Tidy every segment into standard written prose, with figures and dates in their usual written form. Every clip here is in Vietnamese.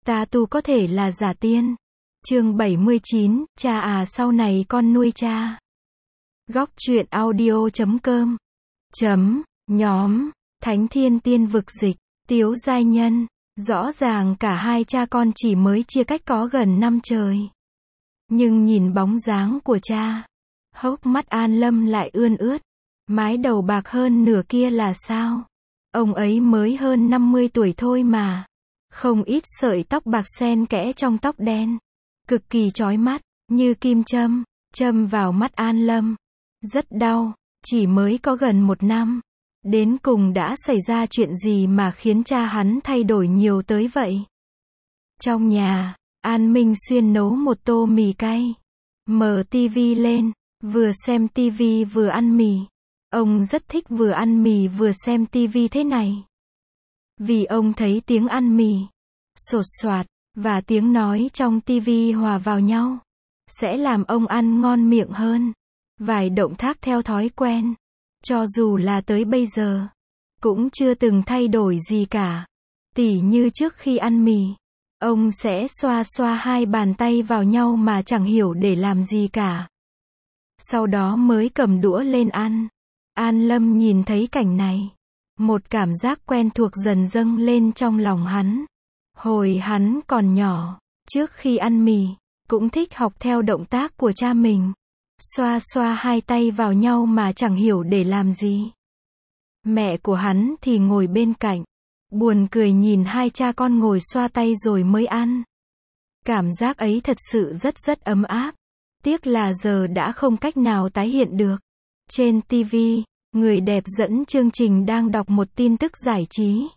Tattoo có thể là giả tiên. Chương 79, cha à sau này con nuôi cha. Góc truyện audio.com Nhóm Thánh Thiên Tiên Vực Dịch, Tiếu Giai Nhân. Rõ ràng cả hai cha con chỉ mới chia cách có gần năm trời. Nhưng nhìn bóng dáng của cha, hốc mắt An Lâm lại ươn ướt. Mái đầu bạc hơn nửa kia là sao? Ông ấy mới hơn 50 tuổi thôi mà. Không ít sợi tóc bạc xen kẽ trong tóc đen. Cực kỳ chói mắt, như kim châm, châm vào mắt An Lâm. Rất đau, chỉ mới có gần một năm. Đến cùng đã xảy ra chuyện gì mà khiến cha hắn thay đổi nhiều tới vậy? Trong nhà, An Minh Xuyên nấu một tô mì cay. Mở tivi lên, vừa xem tivi vừa ăn mì. Ông rất thích vừa ăn mì vừa xem tivi thế này. Vì ông thấy tiếng ăn mì, sột soạt, và tiếng nói trong tivi hòa vào nhau, sẽ làm ông ăn ngon miệng hơn. Vài động tác theo thói quen, cho dù là tới bây giờ, cũng chưa từng thay đổi gì cả. Tỉ như trước khi ăn mì, ông sẽ xoa xoa hai bàn tay vào nhau mà chẳng hiểu để làm gì cả. Sau đó mới cầm đũa lên ăn. An Lâm nhìn thấy cảnh này, một cảm giác quen thuộc dần dâng lên trong lòng hắn. Hồi hắn còn nhỏ, trước khi ăn mì, cũng thích học theo động tác của cha mình. Xoa xoa hai tay vào nhau mà chẳng hiểu để làm gì. Mẹ của hắn thì ngồi bên cạnh, buồn cười nhìn hai cha con ngồi xoa tay rồi mới ăn. Cảm giác ấy thật sự rất ấm áp. Tiếc là giờ đã không cách nào tái hiện được. Trên TV, người đẹp dẫn chương trình đang đọc một tin tức giải trí.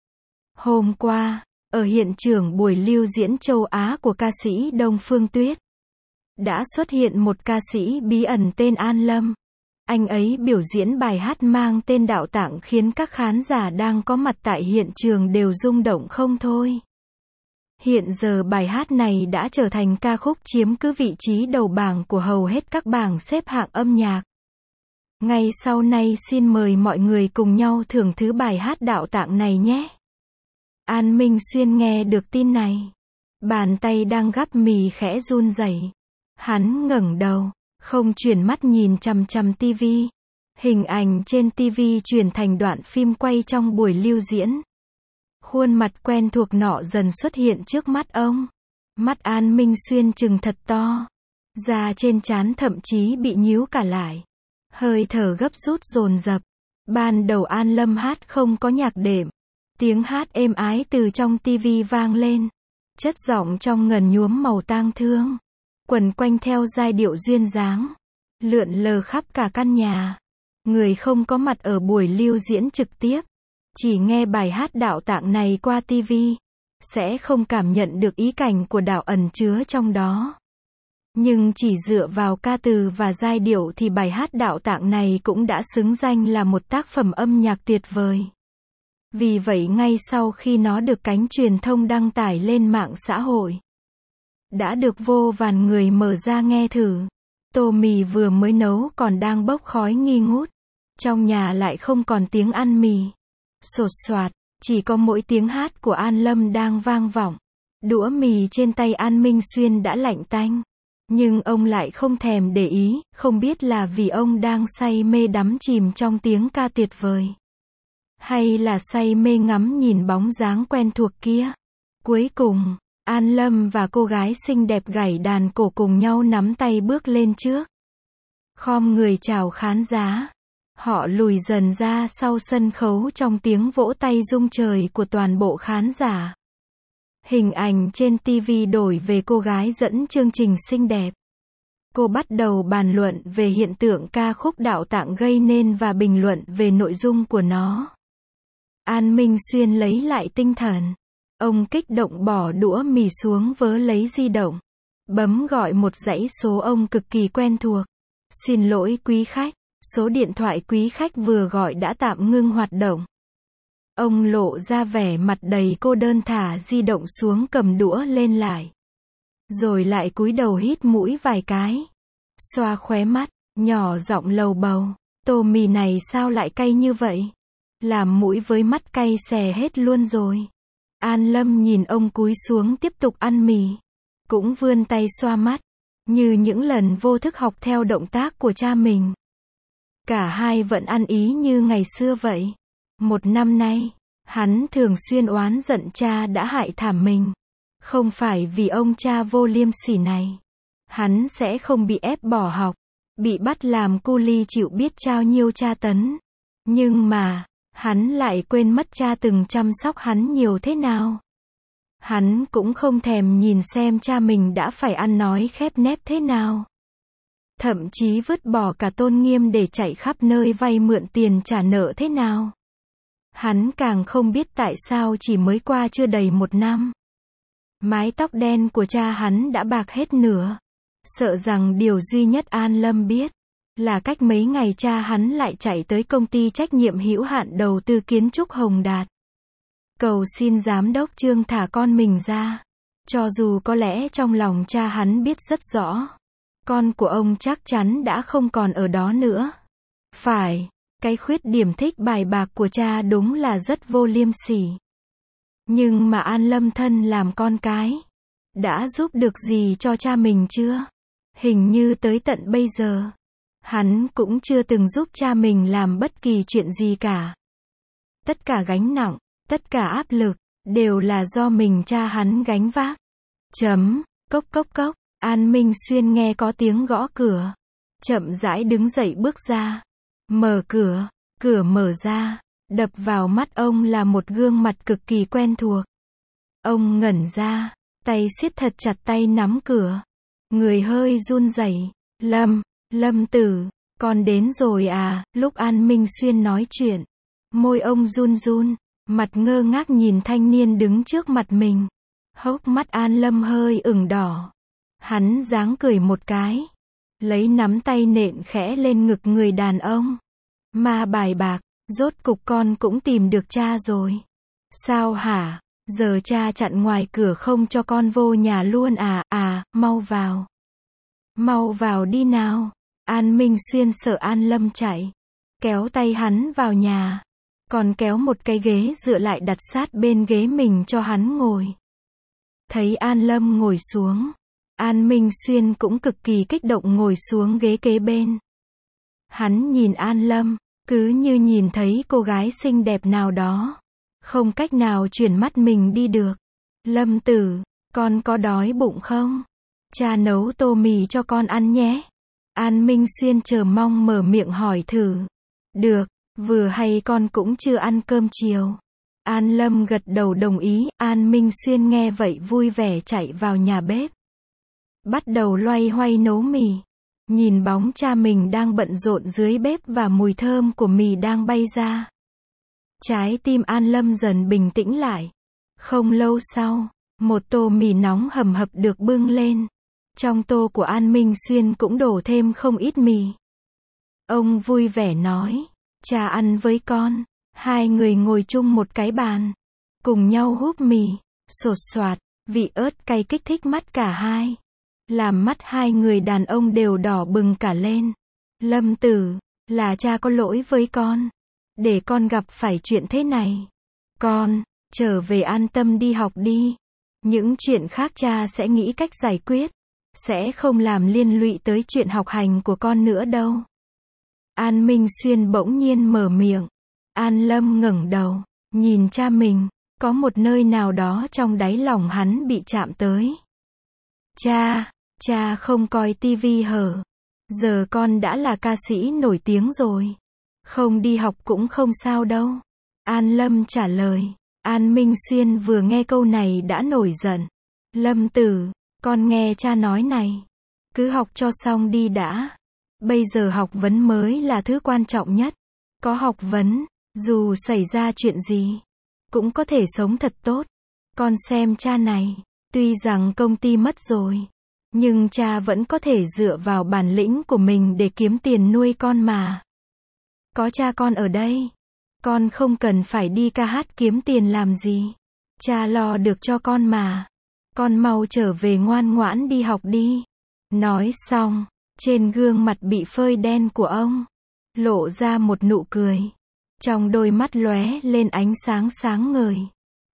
Hôm qua, ở hiện trường buổi lưu diễn châu Á của ca sĩ Đông Phương Tuyết, đã xuất hiện một ca sĩ bí ẩn tên An Lâm. Anh ấy biểu diễn bài hát mang tên Đạo Tạng khiến các khán giả đang có mặt tại hiện trường đều rung động không thôi. Hiện giờ bài hát này đã trở thành ca khúc chiếm cứ vị trí đầu bảng của hầu hết các bảng xếp hạng âm nhạc. Ngay sau này xin mời mọi người cùng nhau thưởng thức bài hát Đạo Tạng này nhé. An Minh Xuyên nghe được tin này, bàn tay đang gắp mì khẽ run rẩy. Hắn ngẩng đầu, không chuyển mắt nhìn chằm chằm tivi. Hình ảnh trên tivi chuyển thành đoạn phim quay trong buổi lưu diễn. Khuôn mặt quen thuộc nọ dần xuất hiện trước mắt ông. Mắt An Minh Xuyên trừng thật to. Da trên trán thậm chí bị nhíu cả lại. Hơi thở gấp rút dồn dập. Ban đầu An Lâm hát không có nhạc đệm. Tiếng hát êm ái từ trong tivi vang lên. Chất giọng trong ngần nhuốm màu tang thương. Quần quanh theo giai điệu duyên dáng. Lượn lờ khắp cả căn nhà. Người không có mặt ở buổi lưu diễn trực tiếp, chỉ nghe bài hát Đạo Tạng này qua TV, sẽ không cảm nhận được ý cảnh của đạo ẩn chứa trong đó. Nhưng chỉ dựa vào ca từ và giai điệu thì bài hát Đạo Tạng này cũng đã xứng danh là một tác phẩm âm nhạc tuyệt vời. Vì vậy ngay sau khi nó được cánh truyền thông đăng tải lên mạng xã hội, đã được vô vàn người mở ra nghe thử. Tô mì vừa mới nấu còn đang bốc khói nghi ngút. Trong nhà lại không còn tiếng ăn mì. Sột soạt, chỉ có mỗi tiếng hát của An Lâm đang vang vọng. Đũa mì trên tay An Minh Xuyên đã lạnh tanh. Nhưng ông lại không thèm để ý, không biết là vì ông đang say mê đắm chìm trong tiếng ca tuyệt vời. Hay là say mê ngắm nhìn bóng dáng quen thuộc kia. Cuối cùng, An Lâm và cô gái xinh đẹp gảy đàn cổ cùng nhau nắm tay bước lên trước. Khom người chào khán giả. Họ lùi dần ra sau sân khấu trong tiếng vỗ tay rung trời của toàn bộ khán giả. Hình ảnh trên TV đổi về cô gái dẫn chương trình xinh đẹp. Cô bắt đầu bàn luận về hiện tượng ca khúc Đạo Tạng gây nên và bình luận về nội dung của nó. An Minh Xuyên lấy lại tinh thần. Ông kích động bỏ đũa mì xuống vớ lấy di động. Bấm gọi một dãy số ông cực kỳ quen thuộc. Xin lỗi quý khách. Số điện thoại quý khách vừa gọi đã tạm ngưng hoạt động. Ông lộ ra vẻ mặt đầy cô đơn thả di động xuống cầm đũa lên lại. Rồi lại cúi đầu hít mũi vài cái. Xoa khóe mắt, nhỏ giọng lầu bầu. Tô mì này sao lại cay như vậy? Làm mũi với mắt cay xè hết luôn rồi. An Lâm nhìn ông cúi xuống tiếp tục ăn mì. Cũng vươn tay xoa mắt. Như những lần vô thức học theo động tác của cha mình. Cả hai vẫn ăn ý như ngày xưa vậy. 1 năm nay, hắn thường xuyên oán giận cha đã hại thảm mình. Không phải vì ông cha vô liêm sỉ này. Hắn sẽ không bị ép bỏ học. Bị bắt làm cu li chịu biết bao nhiêu tra tấn. Nhưng mà, hắn lại quên mất cha từng chăm sóc hắn nhiều thế nào. Hắn cũng không thèm nhìn xem cha mình đã phải ăn nói khép nép thế nào. Thậm chí vứt bỏ cả tôn nghiêm để chạy khắp nơi vay mượn tiền trả nợ thế nào. Hắn càng không biết tại sao chỉ mới qua chưa đầy 1 năm. Mái tóc đen của cha hắn đã bạc hết nửa. Sợ rằng điều duy nhất An Lâm biết là cách mấy ngày cha hắn lại chạy tới công ty trách nhiệm hữu hạn đầu tư kiến trúc Hồng Đạt. Cầu xin giám đốc Trương thả con mình ra. Cho dù có lẽ trong lòng cha hắn biết rất rõ. Con của ông chắc chắn đã không còn ở đó nữa. Phải, cái khuyết điểm thích bài bạc của cha đúng là rất vô liêm sỉ. Nhưng mà An Lâm thân làm con cái. Đã giúp được gì cho cha mình chưa? Hình như tới tận bây giờ. Hắn cũng chưa từng giúp cha mình làm bất kỳ chuyện gì cả. Tất cả gánh nặng, tất cả áp lực, đều là do mình cha hắn gánh vác. Cốc cốc cốc, An Minh Xuyên nghe có tiếng gõ cửa. Chậm rãi đứng dậy bước ra. Mở cửa, cửa mở ra. Đập vào mắt ông là một gương mặt cực kỳ quen thuộc. Ông ngẩn ra, tay siết thật chặt tay nắm cửa. Người hơi run rẩy. Lâm Tử, con đến rồi à? Lúc An Minh Xuyên nói chuyện, môi ông run run, mặt ngơ ngác nhìn thanh niên đứng trước mặt mình. Hốc mắt An Lâm hơi ửng đỏ. Hắn giáng cười một cái, lấy nắm tay nện khẽ lên ngực người đàn ông. Ma bài bạc, rốt cục con cũng tìm được cha rồi. Sao hả? Giờ cha chặn ngoài cửa không cho con vô nhà luôn à? Mau vào. Mau vào đi nào. An Minh Xuyên sợ An Lâm chạy, kéo tay hắn vào nhà, còn kéo một cái ghế dựa lại đặt sát bên ghế mình cho hắn ngồi. Thấy An Lâm ngồi xuống, An Minh Xuyên cũng cực kỳ kích động ngồi xuống ghế kế bên. Hắn nhìn An Lâm, cứ như nhìn thấy cô gái xinh đẹp nào đó, không cách nào chuyển mắt mình đi được. Lâm Tử, con có đói bụng không? Cha nấu tô mì cho con ăn nhé. An Minh Xuyên chờ mong mở miệng hỏi thử. Được, vừa hay con cũng chưa ăn cơm chiều. An Lâm gật đầu đồng ý. An Minh Xuyên nghe vậy vui vẻ chạy vào nhà bếp. Bắt đầu loay hoay nấu mì. Nhìn bóng cha mình đang bận rộn dưới bếp và mùi thơm của mì đang bay ra. Trái tim An Lâm dần bình tĩnh lại. Không lâu sau, một tô mì nóng hầm hập được bưng lên. Trong tô của An Minh Xuyên cũng đổ thêm không ít mì. Ông vui vẻ nói, cha ăn với con. Hai người ngồi chung một cái bàn, cùng nhau húp mì, sột soạt, vị ớt cay kích thích mắt cả hai. Làm mắt hai người đàn ông đều đỏ bừng cả lên. Lâm Tử, là cha có lỗi với con. Để con gặp phải chuyện thế này. Con, trở về an tâm đi học đi. Những chuyện khác cha sẽ nghĩ cách giải quyết. Sẽ không làm liên lụy tới chuyện học hành của con nữa đâu. An Minh Xuyên bỗng nhiên mở miệng. An Lâm ngẩng đầu, nhìn cha mình, có một nơi nào đó trong đáy lòng hắn bị chạm tới. Cha không coi tivi hở. Giờ con đã là ca sĩ nổi tiếng rồi. Không đi học cũng không sao đâu. An Lâm trả lời. An Minh Xuyên vừa nghe câu này đã nổi giận. Lâm Tử, con nghe cha nói này. Cứ học cho xong đi đã. Bây giờ học vấn mới là thứ quan trọng nhất. Có học vấn, dù xảy ra chuyện gì, cũng có thể sống thật tốt. Con xem cha này, tuy rằng công ty mất rồi, nhưng cha vẫn có thể dựa vào bản lĩnh của mình để kiếm tiền nuôi con mà. Có cha con ở đây, con không cần phải đi ca hát kiếm tiền làm gì. Cha lo được cho con mà. Con mau trở về ngoan ngoãn đi học đi. Nói xong, trên gương mặt bị phơi đen của ông, lộ ra một nụ cười. Trong đôi mắt lóe lên ánh sáng sáng ngời.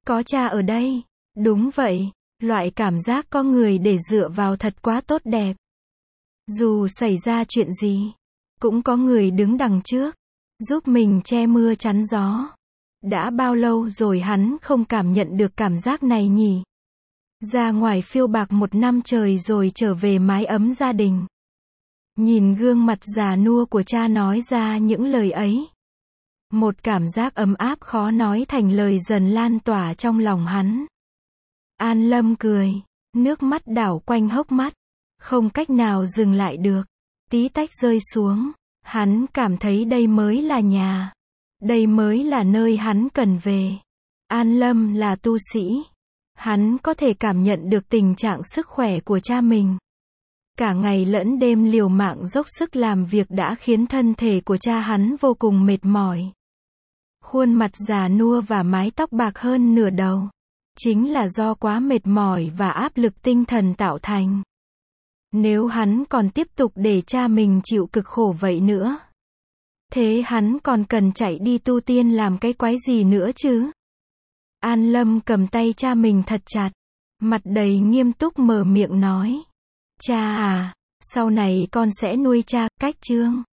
Có cha ở đây. Đúng vậy, loại cảm giác có người để dựa vào thật quá tốt đẹp. Dù xảy ra chuyện gì, cũng có người đứng đằng trước, giúp mình che mưa chắn gió. Đã bao lâu rồi hắn không cảm nhận được cảm giác này nhỉ? Ra ngoài phiêu bạc 1 năm trời rồi trở về mái ấm gia đình. Nhìn gương mặt già nua của cha nói ra những lời ấy. Một cảm giác ấm áp khó nói thành lời dần lan tỏa trong lòng hắn. An Lâm cười, nước mắt đảo quanh hốc mắt, không cách nào dừng lại được. Tí tách rơi xuống, hắn cảm thấy đây mới là nhà. Đây mới là nơi hắn cần về. An Lâm là tu sĩ. Hắn có thể cảm nhận được tình trạng sức khỏe của cha mình. Cả ngày lẫn đêm liều mạng dốc sức làm việc đã khiến thân thể của cha hắn vô cùng mệt mỏi. Khuôn mặt già nua và mái tóc bạc hơn nửa đầu. Chính là do quá mệt mỏi và áp lực tinh thần tạo thành. Nếu hắn còn tiếp tục để cha mình chịu cực khổ vậy nữa, thế hắn còn cần chạy đi tu tiên làm cái quái gì nữa chứ? An Lâm cầm tay cha mình thật chặt, mặt đầy nghiêm túc mở miệng nói. Cha à, sau này con sẽ nuôi cha, cách chương.